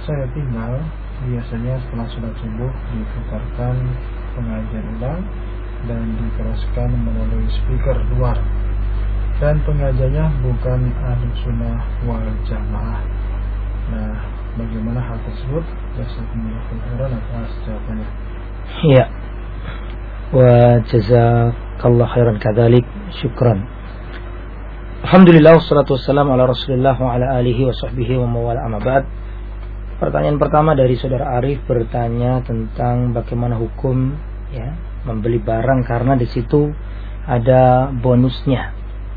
saya tinggal, biasanya setelah sholat subuh diputarkan pengajian ulang dan diteruskan melalui speaker luar, dan pengajiannya bukan Ahlus Sunnah wal Jamaah. Nah, bagaimana hal tersebut? Jazakumullah khairan atas jawabannya. Iya. Wa jazakallahu khairan kadzalik. Syukran. Alhamdulillah wassalatu wassalamu ala Rasulillah wa ala alihi wa sahbihi wa mawala amma ba'd. Pertanyaan pertama dari saudara Arif bertanya tentang bagaimana hukum ya membeli barang karena di situ ada bonusnya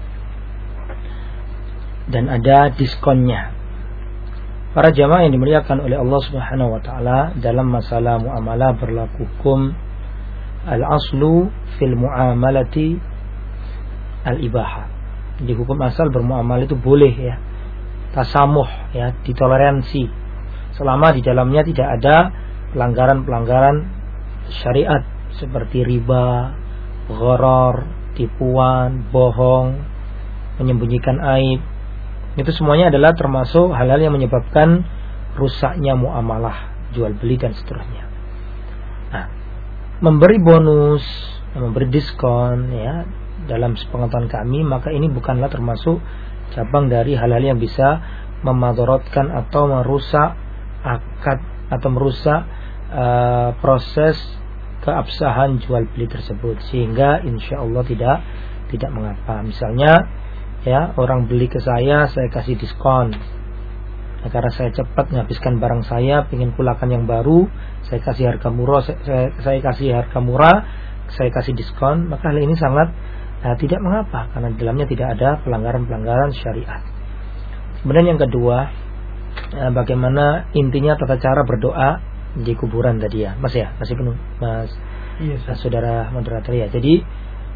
dan ada diskonnya. Para jamaah yang dimuliakan oleh Allah Subhanahu wa taala, dalam masalah muamalah berlaku hukum al-aslu fil muamalati al-ibahah. Di hukum asal bermuamalah itu boleh ya, tasamuh ya, ditoleransi selama di dalamnya tidak ada pelanggaran-pelanggaran syariat seperti riba, gharar, tipuan, bohong, menyembunyikan aib. Itu semuanya adalah termasuk hal-hal yang menyebabkan rusaknya muamalah, jual beli dan seterusnya. Nah, memberi bonus, memberi diskon ya, dalam sepengetahuan kami, maka ini bukanlah termasuk cabang dari hal-hal yang bisa memadaratkan atau merusak akad atau merusak proses keabsahan jual beli tersebut, sehingga insya Allah tidak mengapa. Misalnya ya, orang beli ke saya kasih diskon ya, karena saya cepat menghabiskan barang saya, ingin pulakan yang baru, saya kasih harga murah, saya kasih harga murah, saya kasih diskon, maka hal ini sangat tidak mengapa karena di dalamnya tidak ada pelanggaran-pelanggaran syariat. Kemudian yang kedua, bagaimana intinya tata cara berdoa di kuburan tadi ya, Mas ya, masih penuh Mas. Iya, saudara moderator ya. Jadi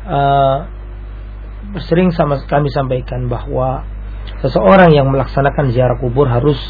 sering kami sampaikan bahwa seseorang yang melaksanakan ziarah kubur harus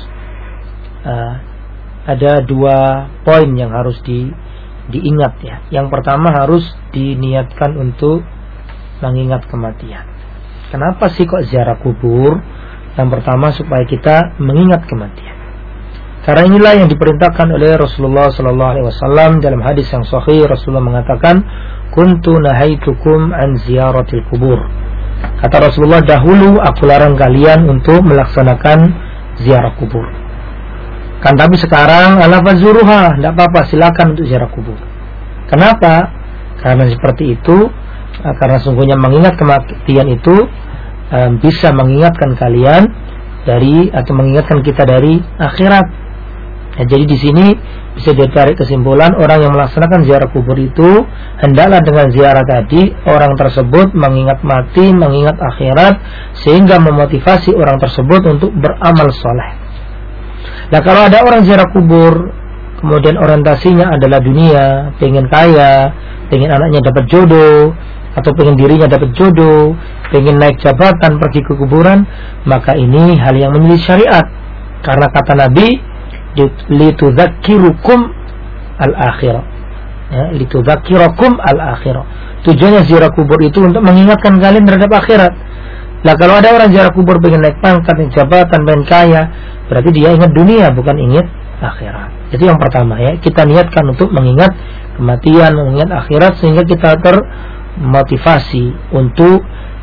ada 2 poin yang harus diingat ya. Yang pertama harus diniatkan untuk mengingat kematian. Kenapa sih kok ziarah kubur? Yang pertama supaya kita mengingat kematian. Karena inilah yang diperintahkan oleh Rasulullah sallallahu alaihi wasallam dalam hadis yang sahih. Rasulullah mengatakan, "Kuntu nahaitukum an ziyaratil kubur." Kata Rasulullah, dahulu aku larang kalian untuk melaksanakan ziarah kubur. Kan tapi sekarang ala fazuruha, tidak apa-apa, silakan untuk ziarah kubur. Kenapa? Karena seperti itu, karena sungguhnya mengingat kematian itu bisa mengingatkan kalian atau mengingatkan kita dari akhirat. Nah, jadi di sini bisa ditarik kesimpulan, orang yang melaksanakan ziarah kubur itu hendaklah dengan ziarah tadi orang tersebut mengingat mati, mengingat akhirat, sehingga memotivasi orang tersebut untuk beramal soleh. Nah, kalau ada orang ziarah kubur kemudian orientasinya adalah dunia, pengen kaya, pengen anaknya dapat jodoh, atau pengen dirinya dapat jodoh, pengen naik jabatan, pergi ke kuburan, maka ini hal yang menyelisih syariat. Karena kata Nabi, litudzakirukum al-akhirah ya, litudzakirukum al-akhirah. Tujuannya ziarah kubur itu untuk mengingatkan kalian terhadap akhirat. Nah, kalau ada orang ziarah kubur pengen naik pangkat, naik jabatan, pengen kaya, berarti dia ingat dunia, bukan ingat akhirat. Jadi yang pertama ya, kita niatkan untuk mengingat kematian, mengingat akhirat, sehingga kita termotivasi untuk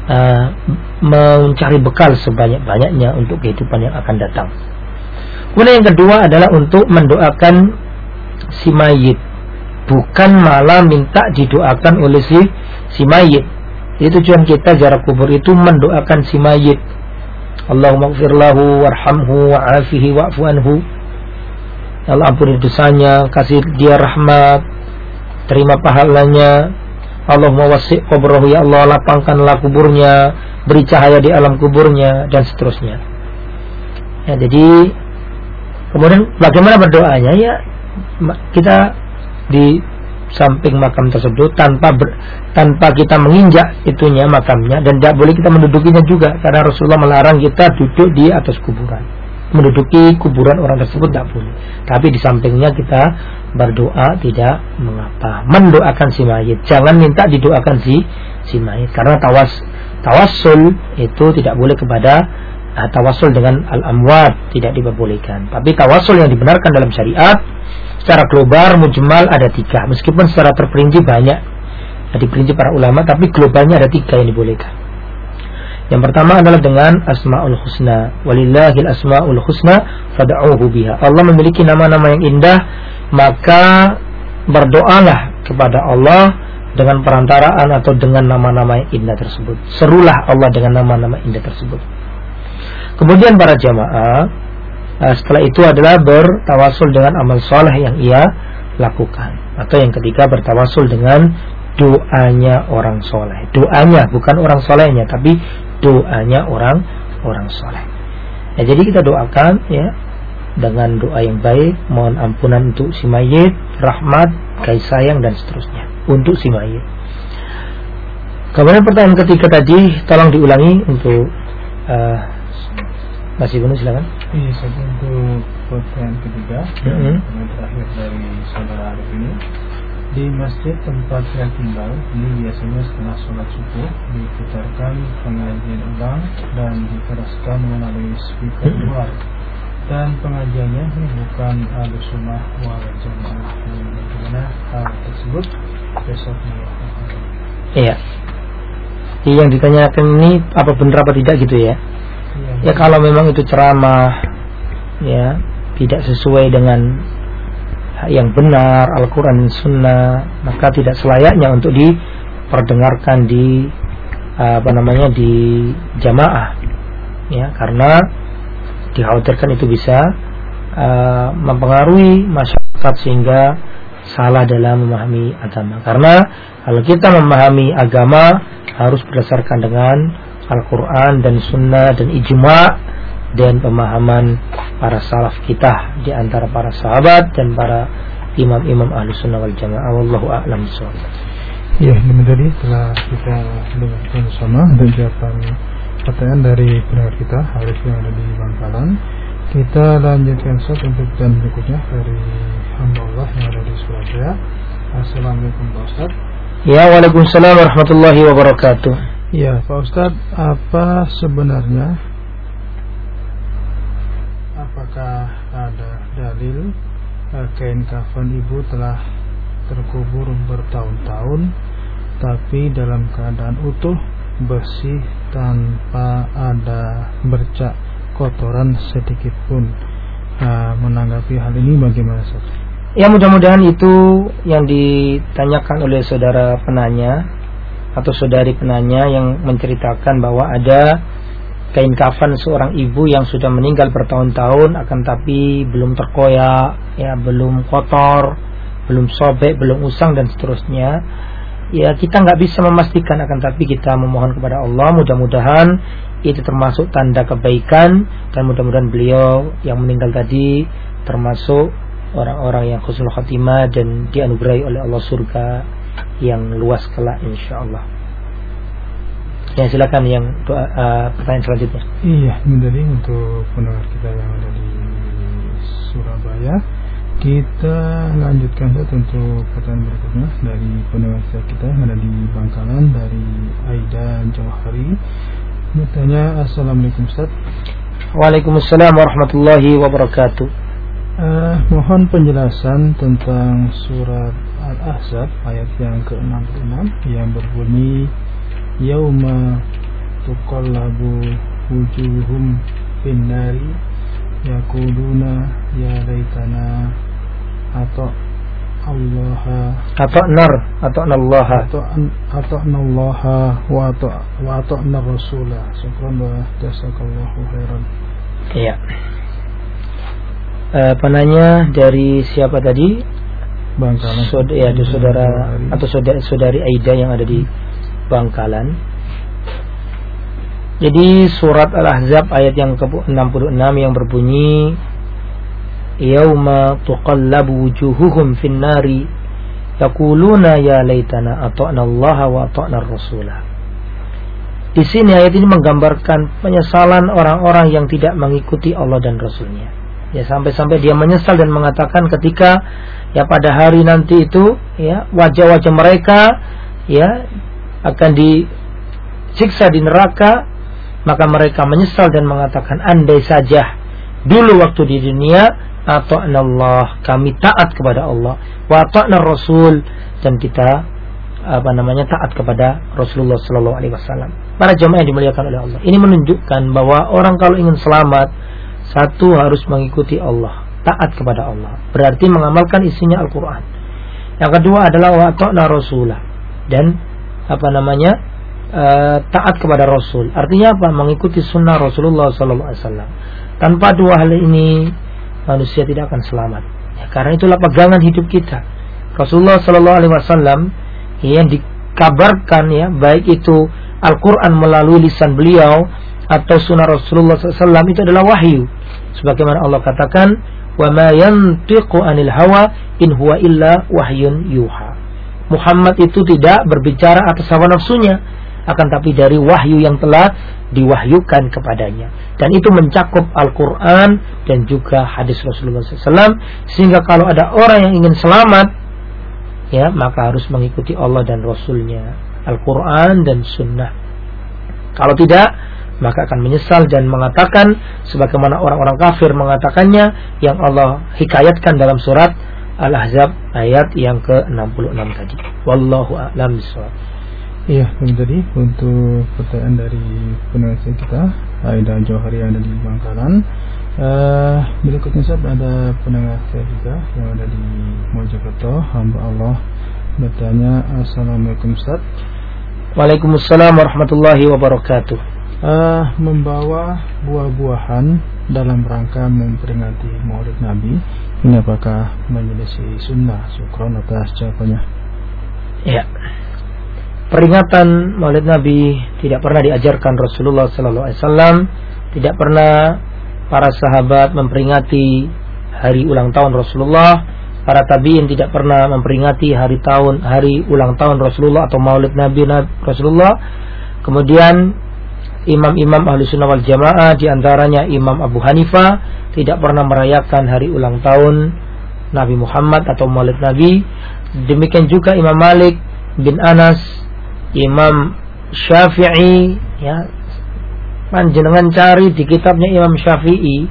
mencari bekal sebanyak-banyaknya untuk kehidupan yang akan datang. Kemudian yang kedua adalah untuk mendoakan si mayit, bukan malah minta didoakan oleh si mayit. Jadi tujuan kita ziarah kubur itu mendoakan si mayit. Allahumma ighfir lahu warhamhu wa'afihi wa'fu anhu. Ya Allah, ampuni dosanya, kasih dia rahmat, terima pahalanya. Allahumma wasi' qabrahu, ya Allah lapangkanlah kuburnya, beri cahaya di alam kuburnya, dan seterusnya. Ya, jadi kemudian bagaimana berdoanya ya, kita di samping makam tersebut tanpa kita menginjak itunya makamnya, dan tidak boleh kita mendudukinya juga karena Rasulullah melarang kita duduk di atas kuburan. Menduduki kuburan orang tersebut tidak boleh. Tapi di sampingnya kita berdoa tidak mengapa. Mendoakan si mayit, jangan minta didoakan si mayit, karena tawassul itu tidak boleh kepada tawasul dengan al-amwat tidak diperbolehkan. Tapi tawasul yang dibenarkan dalam syariat secara global mujmal ada 3, meskipun secara terperinci banyak diperinci para ulama, tapi globalnya ada 3 yang dibolehkan. Yang pertama adalah dengan asmaul husna. Walillahil asmaul husna fad'uhu biha. Allah memiliki nama-nama yang indah, maka berdoalah kepada Allah dengan perantaraan atau dengan nama-nama yang indah tersebut. Serulah Allah dengan nama-nama indah tersebut. Kemudian para jamaah setelah itu adalah bertawasul dengan amal soleh yang ia lakukan. Atau yang ketiga bertawasul dengan doanya orang soleh. Doanya bukan orang solehnya, tapi doanya orang soleh. Ya, jadi kita doakan ya dengan doa yang baik, mohon ampunan untuk si mayit, rahmat, kasih sayang dan seterusnya untuk si mayit. Kemudian pertanyaan ketiga tadi tolong diulangi untuk Mas Ibnu, silakan. Iya, untuk pertanyaan ketiga yang terakhir dari saudara Arif ini, di masjid tempat saya tinggal ini biasanya setelah sholat subuh diputarkan pengajian ulang dan diteruskan melalui speaker luar, dan pengajiannya ini bukan Ahlussunnah wal Jamaah. Bagaimana hal tersebut? Besoknya. Iya. Yang ditanyakan ini apa benar apa tidak gitu ya? Ya kalau memang itu ceramah ya tidak sesuai dengan yang benar Al-Quran dan Sunnah, maka tidak selayaknya untuk diperdengarkan di di jamaah ya, karena dikhawatirkan itu bisa mempengaruhi masyarakat sehingga salah dalam memahami agama. Karena kalau kita memahami agama harus berdasarkan dengan Al-Quran dan Sunnah dan ijma' dan pemahaman para salaf kita di antara para sahabat dan para imam-imam Ahlussunnah wal Jamaah. Wallahu a'lam bishawab. Ya, ini tadi telah kita dengarkan bersama dan jawaban pertanyaan dari pendengar kita Arif yang ada di Bangkalan. Kita lanjutkan untuk dan berikutnya dari hamba Allah yang ada di Surabaya. Assalamualaikum Pak Ustaz. Ya, waalaikumsalam warahmatullahi wabarakatuh. Ya, Pak Ustaz, apa sebenarnya, apakah ada dalil kain kafan ibu telah terkubur bertahun-tahun tapi dalam keadaan utuh, bersih, tanpa ada bercak kotoran sedikit pun? Menanggapi hal ini bagaimana Ustaz? Ya, mudah-mudahan itu yang ditanyakan oleh saudara penanya atau saudari penanya yang menceritakan bahwa ada kain kafan seorang ibu yang sudah meninggal bertahun-tahun akan tapi belum terkoyak ya, belum kotor, belum sobek, belum usang dan seterusnya. Ya, kita nggak bisa memastikan, akan tapi kita memohon kepada Allah mudah-mudahan itu termasuk tanda kebaikan, dan mudah-mudahan beliau yang meninggal tadi termasuk orang-orang yang husnul khatimah dan dianugerahi oleh Allah surga yang luas kelak insyaallah. Ya, silakan yang pertanyaan selanjutnya. Iya, menjadi untuk pendengar kita yang ada di Surabaya, kita lanjutkan untuk pertanyaan berikutnya dari pendengar kita yang ada di Bangkalan, dari Aida Jauhari. Bertanya, Assalamualaikum Ustaz. Waalaikumsalam warahmatullahi wabarakatuh. Mohon penjelasan tentang surat Al-Ahzab ayat yang ke-66 yang berbunyi yauma tuqallabu wujuhum finnari yaquluna ya laitana ata'nallaha wa ata'na rasulah. Syukran wa jazakallahu khairan. Iya. Penanya dari siapa tadi? Bangkalan. Saudara atau saudari Aida yang ada di Bangkalan. Jadi surat Al-Ahzab ayat yang ke-66 yang berbunyi yauma tuqallabu wujuhuhum finnari yaquluna ya laitana ata'na Allah wa ata'na rasulah. Di sini ayat ini menggambarkan penyesalan orang-orang yang tidak mengikuti Allah dan Rasulnya. Ya, sampai-sampai dia menyesal dan mengatakan ketika ya pada hari nanti itu ya wajah-wajah mereka ya akan disiksa di neraka maka mereka menyesal dan mengatakan, andai saja dulu waktu di dunia ata'na Allah, kami taat kepada Allah, wa ata'na Rasul, dan kita taat kepada Rasulullah sallallahu alaihi wasallam. Para jamaah yang dimuliakan oleh Allah, ini menunjukkan bahwa orang kalau ingin selamat, satu harus mengikuti Allah, taat kepada Allah, berarti mengamalkan isinya Al-Qur'an. Yang kedua adalah wa ata'na Rasulah, dan taat kepada Rasul. Artinya apa? Mengikuti sunnah Rasulullah sallallahu alaihi wasallam. Tanpa dua hal ini manusia tidak akan selamat. Ya, karena itulah pegangan hidup kita. Rasulullah sallallahu alaihi wasallam yang dikabarkan, ya, baik itu Al-Quran melalui lisan beliau atau sunnah Rasulullah SAW, itu adalah wahyu. Sebagaimana Allah katakan, wa ma yantiqu anil hawa in huwa illa wahyun yuha. Muhammad itu tidak berbicara atas hawa nafsunya, akan tapi dari wahyu yang telah diwahyukan kepadanya. Dan itu mencakup Al-Quran dan juga hadis Rasulullah SAW. Sehingga kalau ada orang yang ingin selamat, ya, maka harus mengikuti Allah dan Rasulnya, Al-Quran dan Sunnah. Kalau tidak, maka akan menyesal dan mengatakan sebagaimana orang-orang kafir mengatakannya, yang Allah hikayatkan dalam surat Al-Ahzab ayat yang ke-66 tadi. Wallahu a'lam bishawab. Iya, ini tadi untuk pertanyaan dari pendengar kita, Aida Johari yang ada di Bangkalan. Berikutnya ada pendengar saya juga yang ada di Mojokerto, hamba Allah, bertanya, Assalamualaikum Ustaz. Waalaikumsalam warahmatullahi wabarakatuh. Membawa buah-buahan dalam rangka memperingati Maulid Nabi, ini apakah menyelisih sunnah? Syukron atas jawabannya. Ya, peringatan Maulid Nabi tidak pernah diajarkan Rasulullah SAW. Tidak pernah para sahabat memperingati hari ulang tahun Rasulullah. Para tabi'in tidak pernah memperingati hari ulang tahun Rasulullah atau Maulid Nabi Rasulullah. Kemudian imam-imam Ahlu Sunnah wal Jamaah, diantaranya Imam Abu Hanifah, tidak pernah merayakan hari ulang tahun Nabi Muhammad atau Maulid Nabi. Demikian juga Imam Malik bin Anas, Imam Syafi'i, ya, panjenengan cari di kitabnya Imam Syafi'i,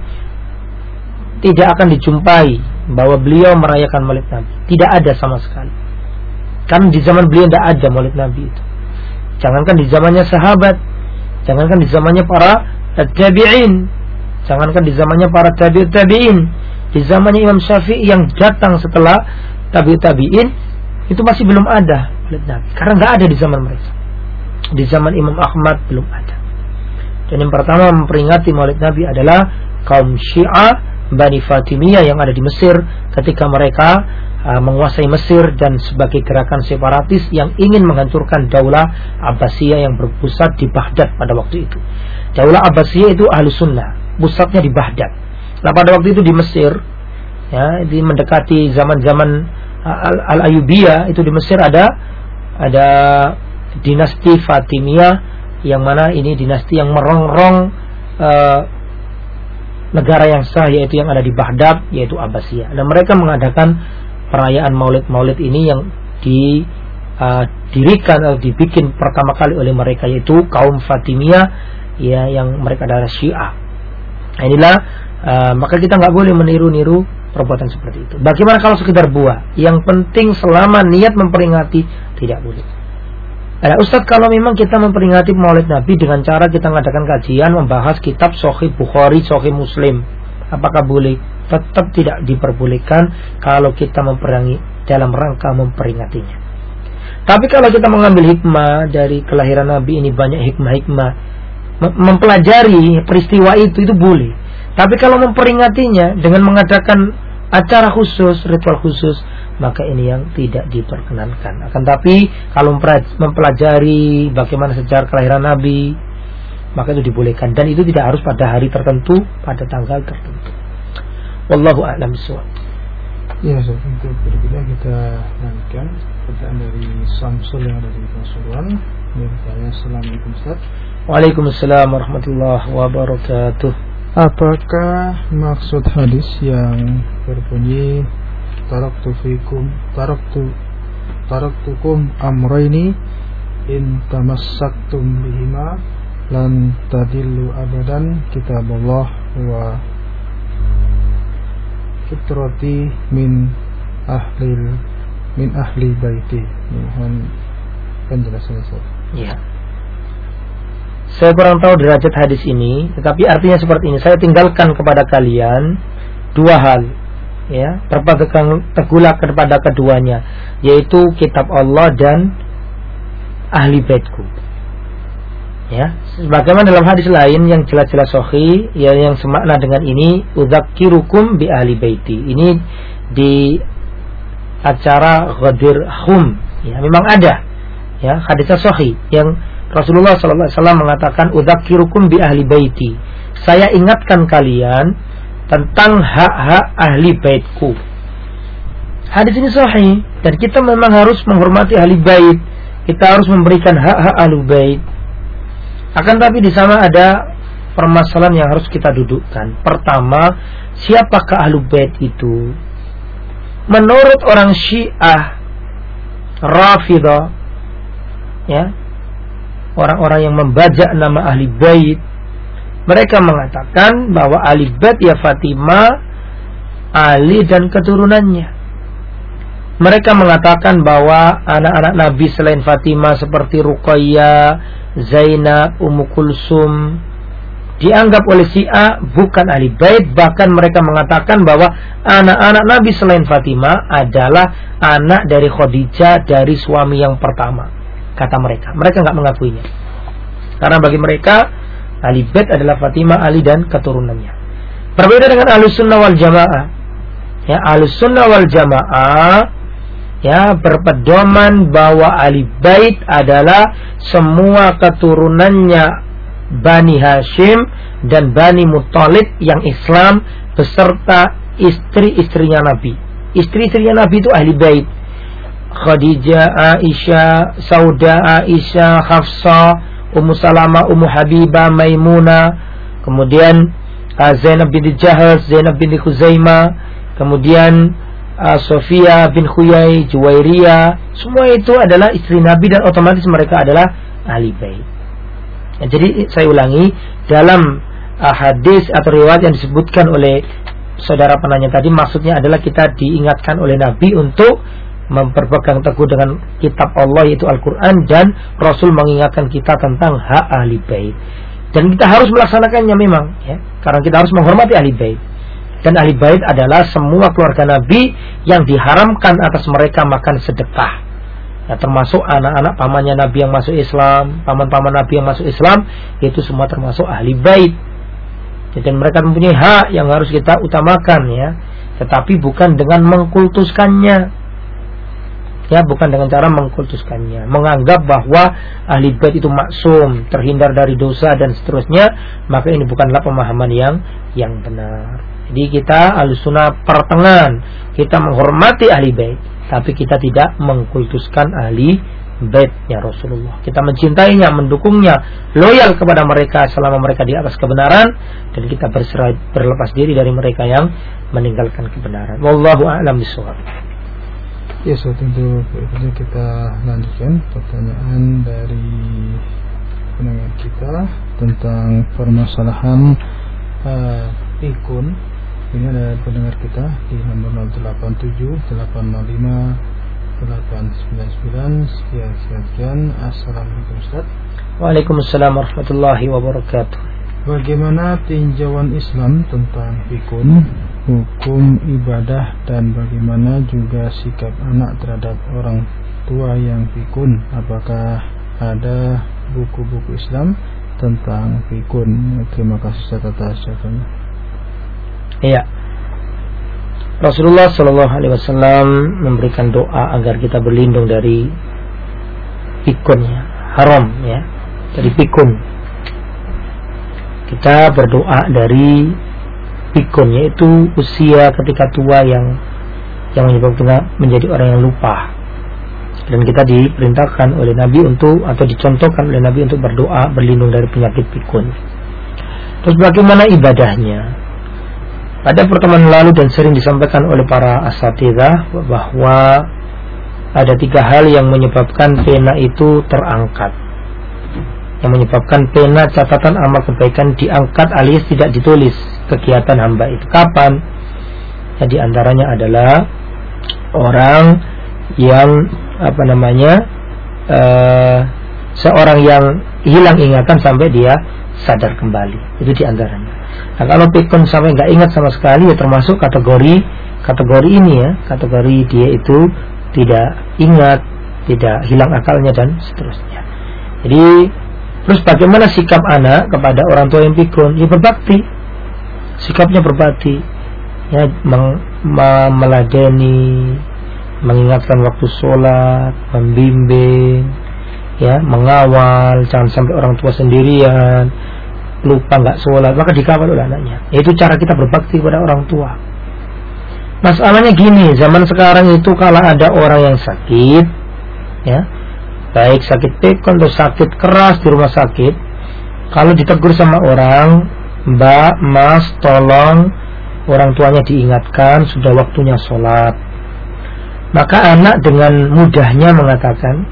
tidak akan dijumpai bahwa beliau merayakan Maulid Nabi. Tidak ada sama sekali. Kan di zaman beliau tidak ada Maulid Nabi itu. Jangankan di zamannya sahabat, jangankan di zamannya para tabi'in, jangankan di zamannya para tabi'in, di zamannya Imam Syafi'i yang datang setelah tabi'in, itu masih belum ada Maulid Nabi. Karena tidak ada di zaman mereka. Di zaman Imam Ahmad belum ada. Dan yang pertama memperingati Maulid Nabi adalah kaum Syiah Bani Fatimiyah yang ada di Mesir ketika mereka menguasai Mesir dan sebagai gerakan separatis yang ingin menghancurkan Daulah Abbasiyah yang berpusat di Baghdad pada waktu itu. Daulah Abbasiyah itu Ahlus Sunnah, pusatnya di Baghdad. Nah, pada waktu itu di Mesir, ya, di mendekati zaman-zaman Al-Ayyubiyah, itu di Mesir ada dinasti Fatimiyah, yang mana ini dinasti yang merongrong negara yang sah, yaitu yang ada di Baghdad, yaitu Abbasiyah. Dan mereka mengadakan perayaan Maulid ini yang didirikan atau dibikin pertama kali oleh mereka, yaitu kaum Fatimiyah, ya, yang mereka adalah Syiah. Nah, inilah maka kita nggak boleh meniru-niru perbuatan seperti itu. Bagaimana kalau sekedar buah? Yang penting selama niat memperingati, tidak boleh. Ustaz, kalau memang kita memperingati Maulid Nabi dengan cara kita mengadakan kajian, membahas kitab Sahih Bukhari, Sahih Muslim, apakah boleh? Tetap tidak diperbolehkan kalau kita memperangi dalam rangka memperingatinya. Tapi kalau kita mengambil hikmah dari kelahiran Nabi ini, banyak hikmah-hikmah, mempelajari peristiwa itu boleh. Tapi kalau memperingatinya dengan mengadakan acara khusus, ritual khusus, maka ini yang tidak diperkenankan. Akan tapi kalau mempelajari bagaimana sejarah kelahiran Nabi, maka itu dibolehkan, dan itu tidak harus pada hari tertentu, pada tanggal tertentu. Wallahu a'lam bishawab. Ya, untuk berikutnya kita lanjutkan pertanyaan dari Samsul yang ada di Pasuruan. Dia bertanya, Assalamualaikum Ustaz. Waalaikumsalam warahmatullahi wabarakatuh. Apakah maksud hadis yang berbunyi taraktukum amrayni in tamassaktum bihima lan tadillu abadan kitabullah wa fitrati min ahli baiti. Mohon penjelasannya. Ya. Saya kurang tahu derajat hadis ini, tetapi artinya seperti ini. Saya tinggalkan kepada kalian dua hal, ya, berpegang teguhlah kepada keduanya, yaitu kitab Allah dan ahli baitku. Ya, sebagaimana dalam hadis lain yang jelas-jelas sahih, ya, yang semakna dengan ini, udzakirukum bi ahli baiti. Ini di acara Ghadir Khum, ya, memang ada, ya, hadisnya sahih yang Rasulullah SAW mengatakan udzakirukum bi ahli baiti. Saya ingatkan kalian tentang hak-hak ahli baitku. Hadis ini sahih dan kita memang harus menghormati ahli bait. Kita harus memberikan hak-hak ahli bait. Akan tapi di sana ada permasalahan yang harus kita dudukkan. Pertama, siapakah ahli bait itu? Menurut orang Syiah Rafidah, ya, orang-orang yang membajak nama ahli bait, mereka mengatakan bahwa ahli bait ya Fatimah, Ali dan keturunannya. Mereka mengatakan bahwa anak-anak Nabi selain Fatimah seperti Ruqayyah, Zainab, Ummu Kulsum dianggap oleh Syiah bukan ahli bait. Bahkan mereka mengatakan bahwa anak-anak Nabi selain Fatimah adalah anak dari Khadijah, dari suami yang pertama. Kata mereka nggak mengakuinya. Karena bagi mereka ahli bait adalah Fatimah, Ali dan keturunannya. Berbeda dengan Ahlus Sunnah wal Jamaah. Ya, Ahlus Sunnah wal Jamaah, ya, berpedoman bahwa ahli bait adalah semua keturunannya Bani Hashim dan Bani Muttalib yang Islam beserta istri-istrinya Nabi. Istri-istrinya Nabi itu ahli bait. Khadijah, Aisyah, Sauda, Aisyah, Hafsah, Ummu Salamah, Ummu Habibah, Maimunah, kemudian Zainab binti Jahaz, Zainab binti Khuzaimah, kemudian Sofia bin Khuyai, Juwairiyah. Semua itu adalah istri Nabi dan otomatis mereka adalah ahli bait. Ya, jadi saya ulangi, dalam hadis atau riwayat yang disebutkan oleh saudara penanya tadi, maksudnya adalah kita diingatkan oleh Nabi untuk memperpegang teguh dengan kitab Allah yaitu Al-Quran, dan Rasul mengingatkan kita tentang hak ahli bait. Dan kita harus melaksanakannya memang, ya, karena kita harus menghormati ahli bait. Dan ahli bait adalah semua keluarga Nabi yang diharamkan atas mereka makan sedekah. Ya, termasuk anak-anak pamannya Nabi yang masuk Islam, paman-paman Nabi yang masuk Islam, itu semua termasuk ahli bait. Dan mereka mempunyai hak yang harus kita utamakan, ya, tetapi bukan dengan mengkultuskannya, ya, bukan dengan cara mengkultuskannya, menganggap bahwa ahli bait itu maksum, terhindar dari dosa dan seterusnya. Maka ini bukanlah pemahaman yang benar. Jadi kita Ahlussunnah pertengahan, kita menghormati ahli bait, tapi kita tidak mengkultuskan ahli baitnya Rasulullah. Kita mencintainya, mendukungnya, loyal kepada mereka selama mereka di atas kebenaran, dan kita berlepas diri dari mereka yang meninggalkan kebenaran. Wallahu a'lam bishawab. Ya, tentu berikutnya kita lanjutkan pertanyaan dari pendengar kita tentang permasalahan pikun. Ini ada pendengar kita di nomor 087-805-899. Sekian. Assalamualaikum Ustaz. Waalaikumsalam warahmatullahi wabarakatuh. Bagaimana tinjauan Islam tentang pikun, hukum ibadah, dan bagaimana juga sikap anak terhadap orang tua yang pikun? Apakah ada buku-buku Islam tentang pikun? Terima kasih atas jawabannya. Iya, Rasulullah SAW memberikan doa agar kita berlindung dari pikunnya, haram, ya, dari pikun. Kita berdoa dari pikun, yaitu usia ketika tua yang menyebabkan kita menjadi orang yang lupa. Dan kita diperintahkan oleh Nabi untuk, atau dicontohkan oleh Nabi untuk berdoa berlindung dari penyakit pikun. Terus bagaimana ibadahnya? Pada pertemuan lalu dan sering disampaikan oleh para asatidzah bahwa ada 3 hal yang menyebabkan pena itu terangkat. yang menyebabkan pena catatan amal kebaikan diangkat alias tidak ditulis kegiatan hamba itu. Kapan? Ya, di antaranya adalah orang yang seorang yang hilang ingatan sampai dia sadar kembali, itu di antaranya. Nah, kalau pikun sampai nggak ingat sama sekali, ya termasuk kategori ini ya, kategori dia itu tidak ingat, tidak hilang akalnya dan seterusnya. Jadi terus bagaimana sikap anak kepada orang tua yang pikun? Ya berbakti, sikapnya berbakti, ya meladeni, mengingatkan waktu sholat, membimbing, ya mengawal, jangan sampai orang tua sendirian lupa nggak sholat, maka dikawal oleh anaknya. Itu cara kita berbakti kepada orang tua. Masalahnya gini, zaman sekarang itu kalau ada orang yang sakit, ya baik sakit pikun atau sakit keras di rumah sakit, kalau ditegur sama orang, Mbak, Mas, tolong, orang tuanya diingatkan sudah waktunya sholat, maka anak dengan mudahnya mengatakan,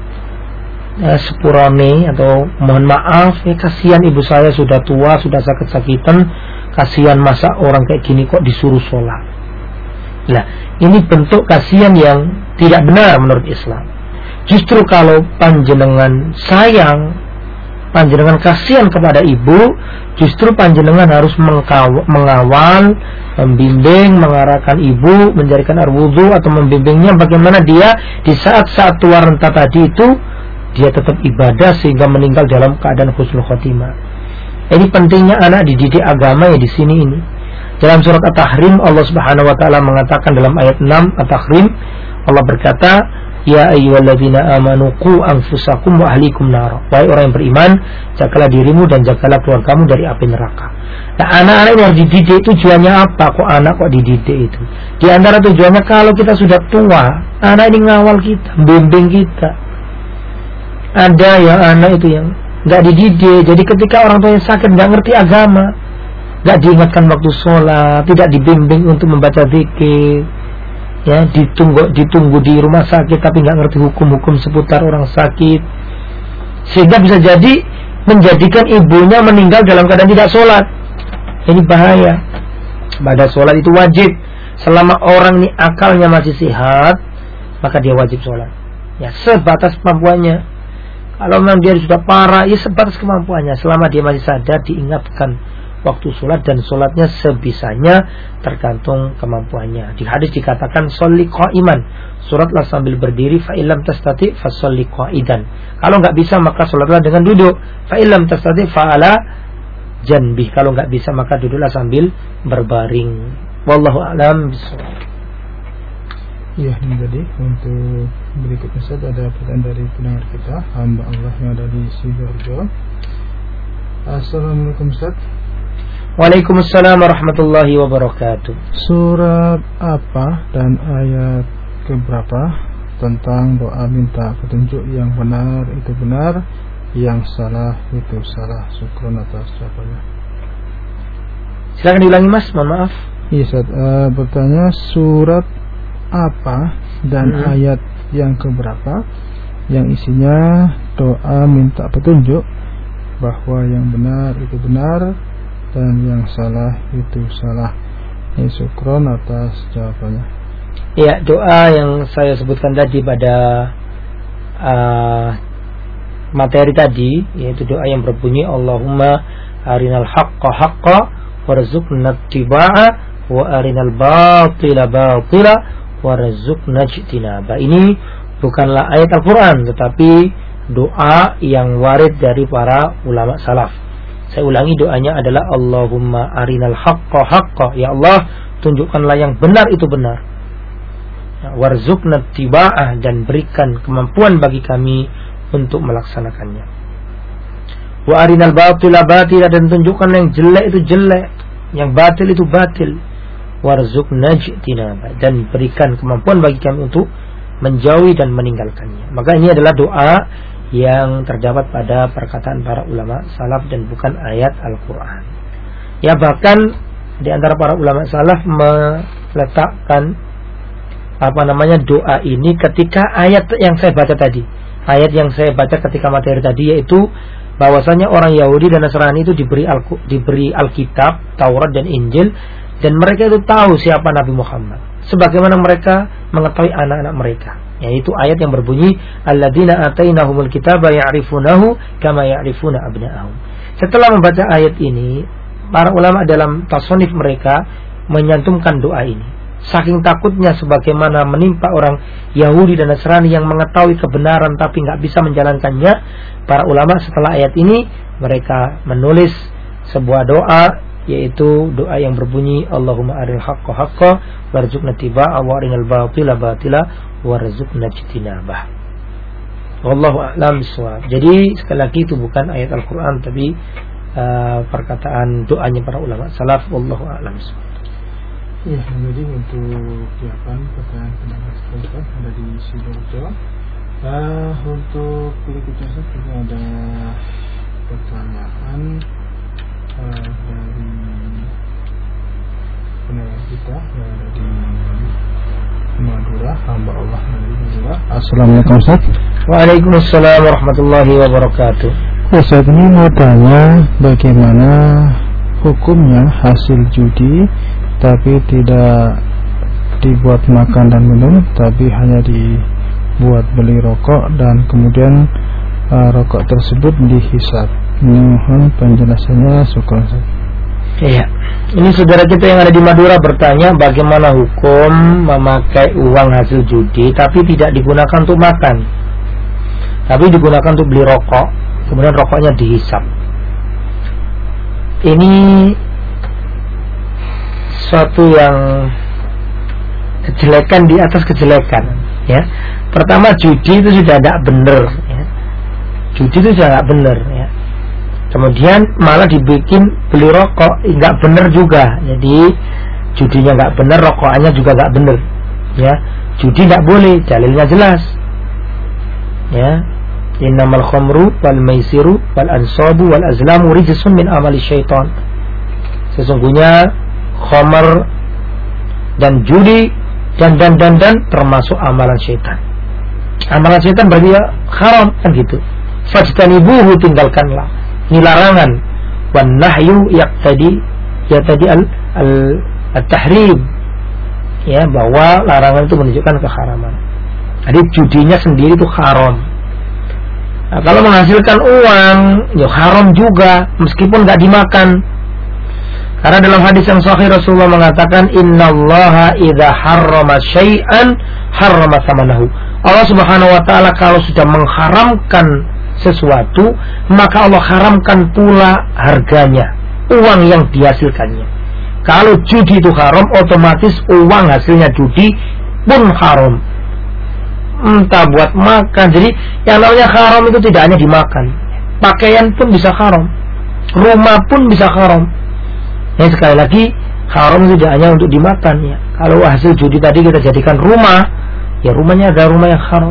sepurane atau mohon maaf ya, kasihan ibu saya sudah tua, sudah sakit-sakitan, kasihan masa orang kayak gini kok disuruh sholat. Nah, ini bentuk kasihan yang tidak benar menurut Islam. Justru kalau panjenengan sayang, panjenengan kasihan kepada ibu, justru panjenengan harus mengawal, membimbing, mengarahkan ibu, menjadikan air wudu atau membimbingnya bagaimana dia di saat-saat tua renta tadi itu dia tetap ibadah sehingga meninggal dalam keadaan husnul khotimah. Ini pentingnya anak dididik agama ya di sini ini. Dalam surat At-Tahrim Allah Subhanahu wa taala mengatakan dalam ayat 6 At-Tahrim, Allah berkata, "Ya ayyuhalladzina amanu qu anfusakum wa ahlikum nar." Wahai orang yang beriman, jagalah dirimu dan jagalah keluargamu dari api neraka. Nah, anak-anak ini harus dididik. Tujuannya apa? Kok anak kok dididik itu? Di antara tujuannya, kalau kita sudah tua, anak ini ngawal kita, bimbing kita. Ada yang anak itu yang nggak dididik, jadi ketika orang tuanya sakit nggak ngerti agama, nggak diingatkan waktu sholat, tidak dibimbing untuk membaca zikir, ya ditunggu di rumah sakit tapi nggak ngerti hukum-hukum seputar orang sakit, sehingga bisa jadi menjadikan ibunya meninggal dalam keadaan tidak sholat. Ini bahaya. Pada sholat itu wajib, selama orang ini akalnya masih sehat, maka dia wajib sholat. Ya sebatas kemampuannya. Kalau memang dia sudah parah, ya sebatas kemampuannya. Selama dia masih sadar, diingatkan waktu sholat, dan sholatnya sebisanya tergantung kemampuannya. Di hadis dikatakan sholli qa'iman, sholatlah sambil berdiri, fa illam tastati fa sholli qa'idan. Kalau nggak bisa maka sholatlah dengan duduk, fa illam tastati fa ala janbi. Kalau nggak bisa maka duduklah sambil berbaring. Wallahu a'lam bishawab. Ya, ini tadi untuk berikutnya saja ada pertanyaan dari pendengar kita, hamba Allah yang ada di Sidoarjo. Assalamualaikum Ustaz. Waalaikumsalam warahmatullahi wabarakatuh. Surat apa dan ayat keberapa tentang doa minta petunjuk? Yang benar itu benar, yang salah itu salah. Syukron atas jawabannya. Silakan diulangi Mas, mohon maaf. Iya Ustaz, bertanya surat apa dan ayat yang keberapa yang isinya doa minta petunjuk bahwa yang benar itu benar dan yang salah itu salah. Ini syukron atas jawabannya. Ya, doa yang saya sebutkan tadi pada materi tadi, yaitu doa yang berbunyi Allahumma arinal haqqa haqqa warzuqna ittiba'a wa arinal batila batila warzuqna ijtinaba. Ini bukanlah ayat Al-Quran, tetapi doa yang warid dari para ulama salaf. Saya ulangi, doanya adalah Allahumma arinal haqqa haqqa, ya Allah tunjukkanlah yang benar itu benar, warzuqna ittiba'ah, dan berikan kemampuan bagi kami untuk melaksanakannya. Wa arinal batila batila, dan tunjukkan yang jelek itu jelek, yang batil itu batil. Warzuqna ijtinaba, dan berikan kemampuan bagi kami untuk menjauhi dan meninggalkannya. Maka ini adalah doa yang terdapat pada perkataan para ulama salaf dan bukan ayat Al-Quran. Ya, bahkan di antara para ulama salaf meletakkan doa ini ketika ayat yang saya baca tadi. Ayat yang saya baca ketika materi tadi, yaitu bahwasanya orang Yahudi dan Nasrani itu diberi Alkitab, Taurat dan Injil, dan mereka itu tahu siapa Nabi Muhammad, sebagaimana mereka mengetahui anak-anak mereka. Yaitu ayat yang berbunyi, alladzina atainahumul kitaba ya'rifunahu kama ya'rifuna abna'ahum. Setelah membaca ayat ini, para ulama dalam tasnif mereka menyantumkan doa ini. Saking takutnya sebagaimana menimpa orang Yahudi dan Nasrani yang mengetahui kebenaran tapi nggak bisa menjalankannya, para ulama setelah ayat ini mereka menulis sebuah doa, yaitu doa yang berbunyi, Allahumma aril haqqa haqqa warzuqna tibaa wa arinal batila batila warzuqna ijtinabah. Wallahu a'lam bishawab. Jadi sekali lagi itu bukan ayat Al-Qur'an, tapi perkataan doanya para ulama salaf. Wallahu a'lam bishawab. Ya, jadi untuk pertanyaan pendapat kita ada di Sidoarjo. Untuk berikutnya juga ada pertanyaan dari pendengar kita yang ada di Madura, hamba Allah dari Madura. Assalamualaikum Ustaz. Waalaikumsalam warahmatullahi wabarakatuh. Ustaz, ini mau tanya bagaimana hukumnya hasil judi tapi tidak dibuat makan dan minum, tapi hanya dibuat beli rokok dan kemudian rokok tersebut dihisap. Mohon penjelasannya, syukur. Iya, ini saudara kita yang ada di Madura bertanya bagaimana hukum memakai uang hasil judi tapi tidak digunakan untuk makan, tapi digunakan untuk beli rokok, kemudian rokoknya dihisap. Ini suatu yang kejelekan di atas kejelekan, ya. Pertama, judi itu sudah tidak benar, ya. Judi itu sudah tidak benar, ya. Kemudian malah dibikin beli rokok nggak benar juga. Jadi judinya nggak benar, rokokannya juga nggak benar, ya. Judi nggak boleh, dalilnya jelas, ya. Innamal khamru wal maisiru wal ansabu wal azlamu rijsun min amali syaitan. Sesungguhnya khamar dan judi dan termasuk amalan syaitan. Amalan syaitan berarti ya haram, kan gitu. Fajtanibuhu, tinggalkanlah. Ini larangan. Wan nahyu yaqtadi al-tahrim, ya, bahwa larangan itu menunjukkan keharaman. Jadi judinya sendiri itu haram. Nah, kalau menghasilkan uang ya haram juga meskipun nggak dimakan. Karena dalam hadis yang sahih Rasulullah mengatakan, innallaha idza harrama syai'an harrama thamanahu. Allah Subhanahu wa taala kalau sudah mengharamkan sesuatu, maka Allah haramkan pula harganya, uang yang dihasilkannya. Kalau judi itu haram, otomatis uang hasilnya judi pun haram. Entah buat makan. Jadi yang namanya haram itu tidak hanya dimakan, pakaian pun bisa haram, rumah pun bisa haram. Nah, sekali lagi, haram itu tidak hanya untuk dimakan, ya. Kalau hasil judi tadi kita jadikan rumah, ya rumahnya ada rumah yang haram.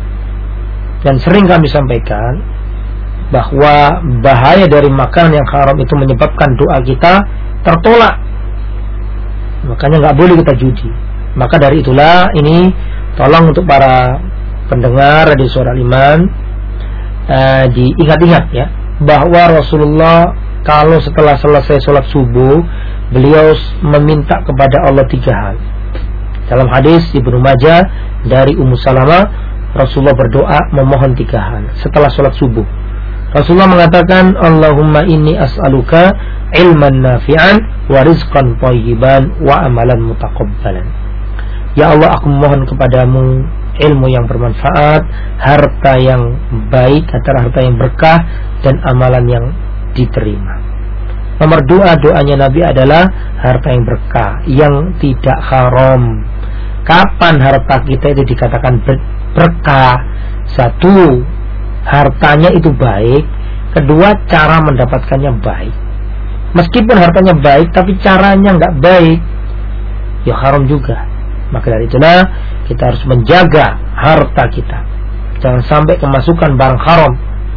Dan sering kami sampaikan bahwa bahaya dari makanan yang haram itu menyebabkan doa kita tertolak. Makanya nggak boleh kita judi. Maka dari itulah ini tolong untuk para pendengar di Suara Iman diingat-ingat, ya, bahwa Rasulullah kalau setelah selesai sholat subuh, beliau meminta kepada Allah 3 hal. Dalam hadis Ibnu Majah dari Ummu Salamah, Rasulullah berdoa memohon 3 hal setelah sholat subuh. Rasulullah mengatakan, Allahumma inni as'aluka ilman nafi'an wa rizqan thayyiban wa amalan mutaqabbalan. Ya Allah, aku memohon kepadamu ilmu yang bermanfaat, harta yang baik, harta yang berkah, dan amalan yang diterima. Nomor 2, doanya Nabi adalah harta yang berkah, yang tidak haram. Kapan harta kita itu dikatakan berkah? 1, hartanya itu baik. 2, cara mendapatkannya baik. Meskipun hartanya baik, tapi caranya nggak baik, ya haram juga. Maka dari itulah kita harus menjaga harta kita, jangan sampai kemasukan barang haram.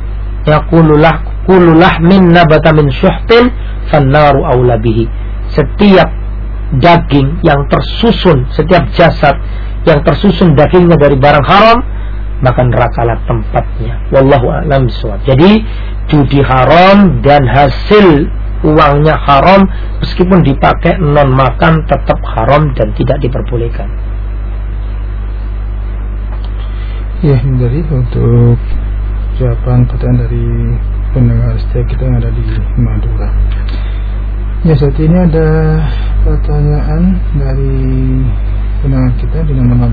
Yaqulullah min nabata min syuhtin fannaru aula bihi. Setiap daging yang tersusun, setiap jasad yang tersusun dagingnya dari barang haram, maka nerakalah tempatnya. Wallahu a'lam bishawab. Jadi judi haram dan hasil uangnya haram, meskipun dipakai non makan tetap haram dan tidak diperbolehkan. Ya, dari untuk jawaban pertanyaan dari pendengar setia kita yang ada di Madura. Ya, saat ini ada pertanyaan dari pendengar kita di nomor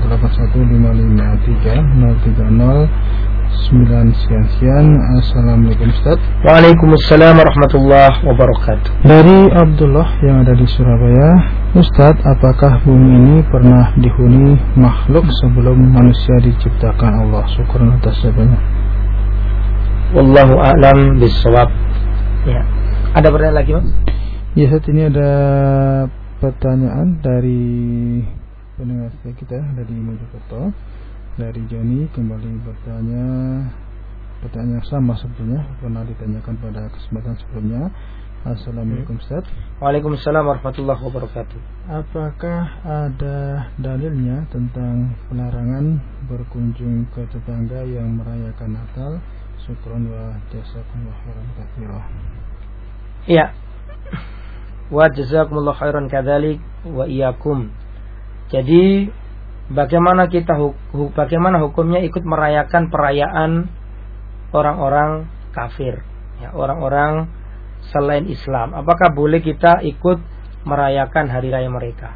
0815530309. Assalamualaikum Ustaz. Waalaikumsalam warahmatullahi wabarakatuh. Dari Abdullah yang ada di Surabaya. Ustaz, apakah bumi ini pernah dihuni makhluk sebelum manusia diciptakan Allah? Syukur atas jawabannya. Wallahu a'lam bishawab. Ya. Ada pertanyaan lagi, Mas? Ya, saat ini ada pertanyaan dari pendengar kita dari Mojokerto, dari Joni, kembali bertanya pertanyaan yang sama sebetulnya pernah ditanyakan pada kesempatan sebelumnya. Assalamualaikum Ustaz. Waalaikumsalam warahmatullahi wabarakatuh. Apakah ada dalilnya tentang pelarangan berkunjung ke tetangga yang merayakan Natal? Syukron wa jazakumullah khairan katsira. Iya. Wa jazakumullah khairan kadzalik wa iyyakum. Jadi bagaimana hukumnya ikut merayakan perayaan orang-orang kafir, ya, orang-orang selain Islam? Apakah boleh kita ikut merayakan hari raya mereka?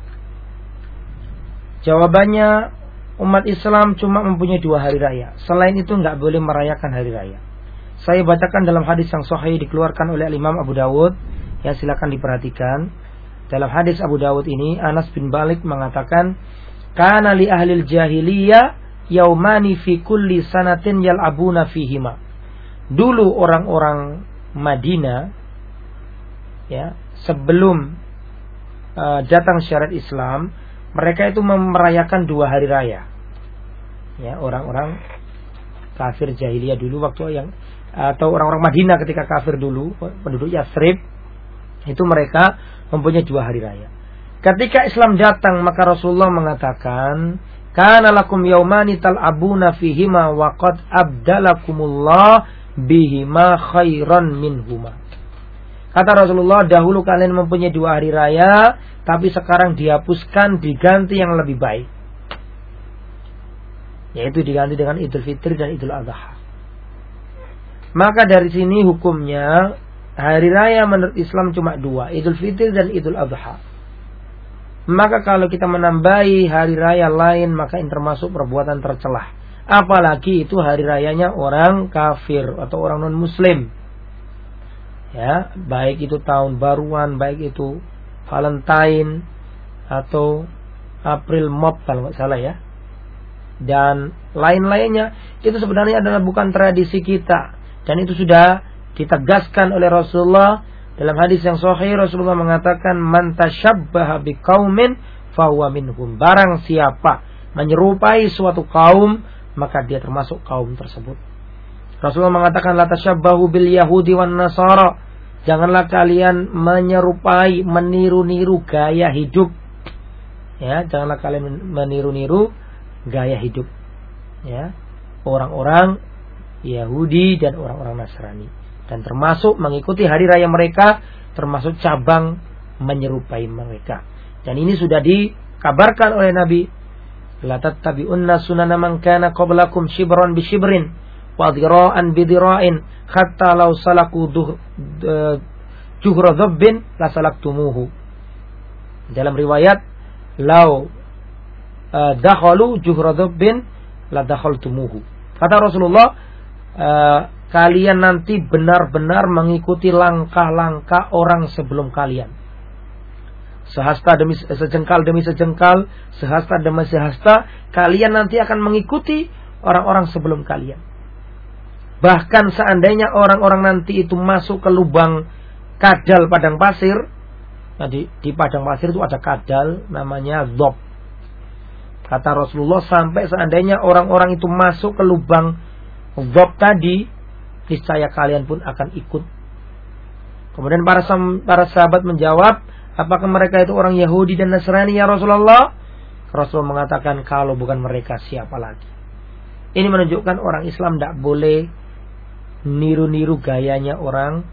Jawabannya, umat Islam cuma mempunyai 2 hari raya. Selain itu nggak boleh merayakan hari raya. Saya bacakan dalam hadis yang sahih dikeluarkan oleh Imam Abu Dawud. Ya, silakan diperhatikan. Dalam hadis Abu Dawud ini, Anas bin Malik mengatakan, "Kana li ahlil jahiliyah yaumani fi kulli sanatin yal'abuna fihima." Dulu orang-orang Madinah, ya, sebelum datang syariat Islam, mereka itu merayakan 2 hari raya. Ya, orang-orang kafir jahiliyah dulu atau orang-orang Madinah ketika kafir dulu, penduduk Yathrib, itu mereka mempunyai 2 hari raya. Ketika Islam datang, maka Rasulullah mengatakan, "Kana lakum yaumani tal'abuna fihima wa qad abdalakumullah bihima khairan minhuma." Kata Rasulullah, dahulu kalian mempunyai 2 hari raya, tapi sekarang dihapuskan, diganti yang lebih baik. Yaitu diganti dengan Idul Fitri dan Idul Adha. Maka dari sini hukumnya, hari raya menurut Islam cuma 2, Idul Fitri dan Idul Adha. Maka kalau kita menambahi hari raya lain, maka ini termasuk perbuatan tercelah. Apalagi itu hari rayanya orang kafir atau orang non-muslim. Ya, baik itu tahun baruan, baik itu Valentine atau April Mop kalau nggak salah ya, dan lain-lainnya, itu sebenarnya adalah bukan tradisi kita, dan itu sudah ditegaskan oleh Rasulullah dalam hadis yang sahih. Rasulullah mengatakan, "Man tashabbaha biqaumin fahuwa minhum." Barang siapa menyerupai suatu kaum, maka dia termasuk kaum tersebut. Rasulullah mengatakan, "La tashabbahu bil yahudi wan nasara." Janganlah kalian menyerupai, meniru-niru gaya hidup. Ya, janganlah kalian meniru-niru gaya hidup. Ya, orang-orang Yahudi dan orang-orang Nasrani. Dan termasuk mengikuti hari raya mereka, termasuk cabang menyerupai mereka. Dan ini sudah dikabarkan oleh Nabi, "La tattabi'unna sunana man kana qablakum shibran bi shibrin wa dhira'an bi dhira'in hatta law salaku juhra dhabbin la salaktumuhu." Dalam riwayat, "Law dakhalu juhra dhabbin la dakhaltumuhu." Kata Rasulullah, kalian nanti benar-benar mengikuti langkah-langkah orang sebelum kalian. Sehasta demi sejengkal demi sejengkal, sehasta demi sehasta, kalian nanti akan mengikuti orang-orang sebelum kalian. Bahkan seandainya orang-orang nanti itu masuk ke lubang kadal padang pasir, nah di padang pasir itu ada kadal namanya dhab. Kata Rasulullah, sampai seandainya orang-orang itu masuk ke lubang dhab tadi, niscaya kalian pun akan ikut. Kemudian para sahabat menjawab, apakah mereka itu orang Yahudi dan Nasrani ya Rasulullah? Rasulullah mengatakan, kalau bukan mereka siapa lagi? Ini menunjukkan orang Islam tidak boleh niru-niru gayanya orang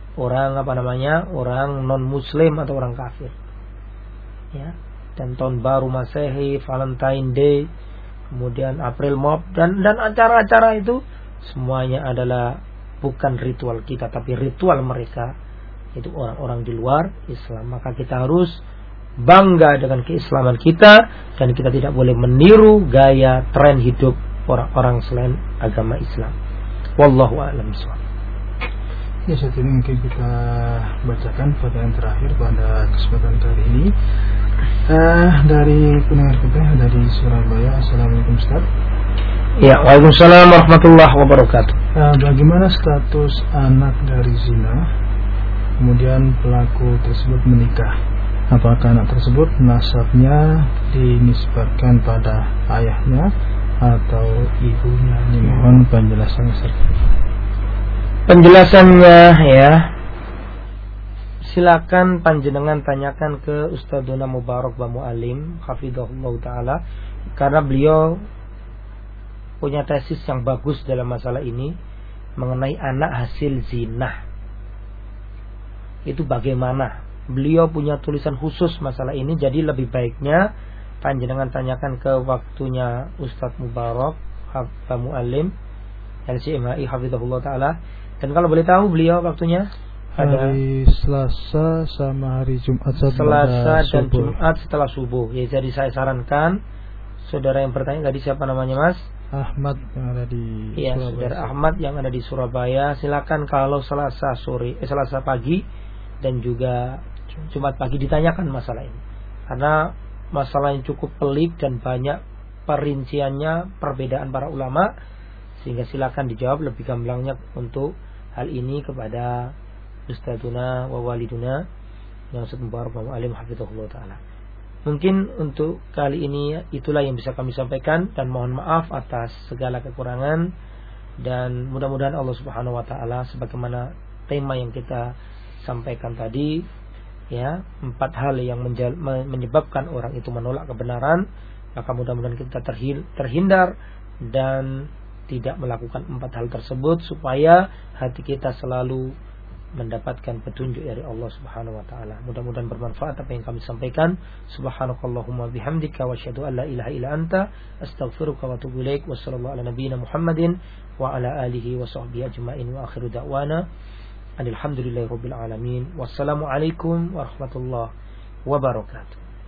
non muslim atau orang kafir. Ya, dan tahun baru Masehi, Valentine Day, kemudian April Mop dan acara-acara itu semuanya adalah bukan ritual kita tapi ritual mereka, itu orang-orang di luar Islam. Maka kita harus bangga dengan keislaman kita dan kita tidak boleh meniru gaya tren hidup orang-orang selain agama Islam. Wallahu a'lam bishawab. Ya, saat ini mungkin kita bacakan pertanyaan terakhir pada kesempatan kali ini dari pendengar kita dari Surabaya. Assalamualaikum Ustaz. Ya, waalaikumsalam warahmatullahi wabarakatuh. Bagaimana status anak dari zina kemudian pelaku tersebut menikah? Apakah anak tersebut nasabnya dinisbatkan pada ayahnya atau ibunya? Mohon penjelasannya serta. Penjelasannya ya, silakan panjenengan tanyakan ke Ustadzuna Mubarak wa Mu'alim hafizahullah ta'ala, karena beliau punya tesis yang bagus dalam masalah ini mengenai anak hasil zina. Itu bagaimana? Beliau punya tulisan khusus masalah ini, jadi lebih baiknya panjenengan tanyakan ke waktunya Ustadz Mubarak wa Mu'alim LCMHI hafizahullah ta'ala. Dan kalau boleh tahu beliau waktunya hari Selasa sama hari Jumat Selasa dan Jumat setelah subuh. Ya, jadi saya sarankan saudara yang bertanya tadi, siapa namanya Mas? Ahmad yang ada di Surabaya. Saudara Ahmad yang ada di Surabaya, silakan kalau Selasa pagi dan juga Jumat pagi ditanyakan masalah ini. Karena masalah yang cukup pelik dan banyak perinciannya, perbedaan para ulama, sehingga silakan dijawab lebih gamblangnya untuk hal ini kepada Ustadzuna wa waliduna yang Ustadz Mubarak wa Mu'alim hafizahullah ta'ala. Mungkin untuk kali ini itulah yang bisa kami sampaikan, dan mohon maaf atas segala kekurangan, dan mudah-mudahan Allah Subhanahu wa ta'ala sebagaimana tema yang kita sampaikan tadi, ya, 4 hal yang menyebabkan orang itu menolak kebenaran, maka mudah-mudahan kita terhindar dan tidak melakukan 4 hal tersebut, supaya hati kita selalu mendapatkan petunjuk dari Allah Subhanahu wa taala. Mudah-mudahan bermanfaat apa yang kami sampaikan. Subhanakallahumma bihamdika wa asyhadu an la ilaha illa anta astaghfiruka wa atubu ilaik. Wassallallahu ala nabiyyina Muhammadin wa ala alihi wa sahbihi ajma'in wa akhiru da'wana alhamdulillahirabbil alamin. Wassalamu alaikum warahmatullahi wabarakatuh.